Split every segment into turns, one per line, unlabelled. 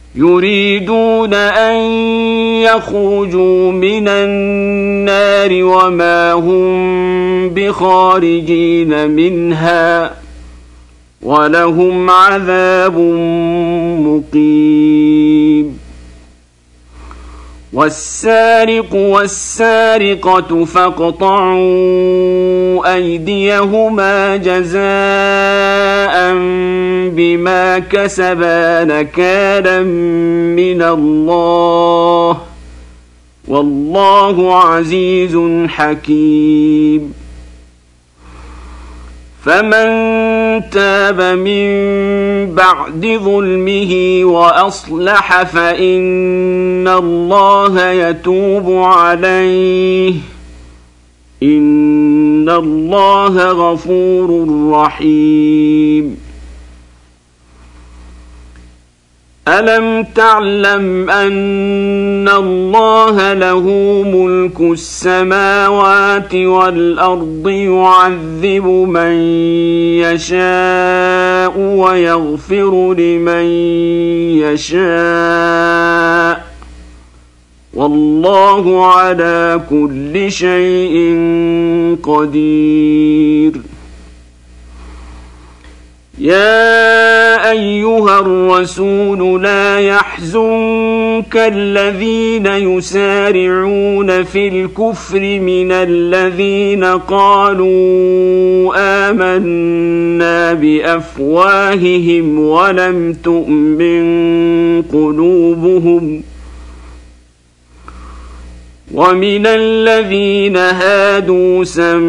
يريدون أن يخرجوا من النار وما هم بخارجين منها ولهم عذاب مقيم. والسارق والسارقة فاقطعوا أيديهما جزاء بما كسبا نكالا من الله والله عزيز حكيم. فمن تاب من بعد ظلمه وأصلح فإن الله يتوب عليه إن الله غفور رحيم. ألم تعلم أن الله له ملك السماوات والأرض يعذب من يشاء ويغفر لمن يشاء والله على كل شيء قدير. يا أيها الرسول لا يحزنك الذين يسارعون في الكفر من الذين قالوا آمنا بأفواههم ولم تؤمن قلوبهم ومن الذين هادوا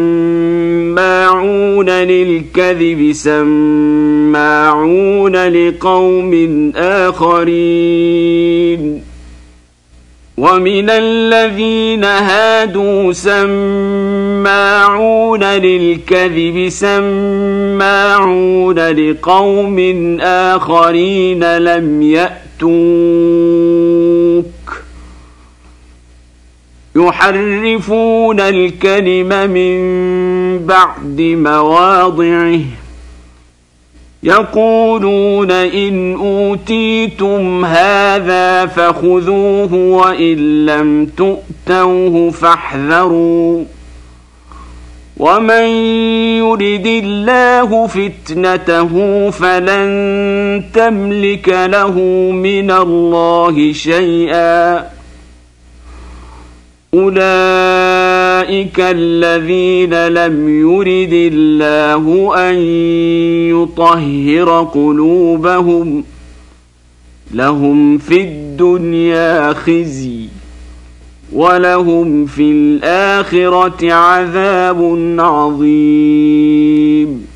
سماعون للكذب سماعون لقوم آخرين ومن الذين هادوا سماعون للكذب سماعون لقوم آخرين لم يأتوك يحرفون الكلم من بعد مواضعه يقولون إن أوتيتم هذا فخذوه وإن لم تؤتوه فاحذروا ومن يرد الله فتنته فلن تملك له من الله شيئا أولئك الذين لم يرد الله أن يطهر قلوبهم لهم في الدنيا خزي ولهم في الآخرة عذاب عظيم.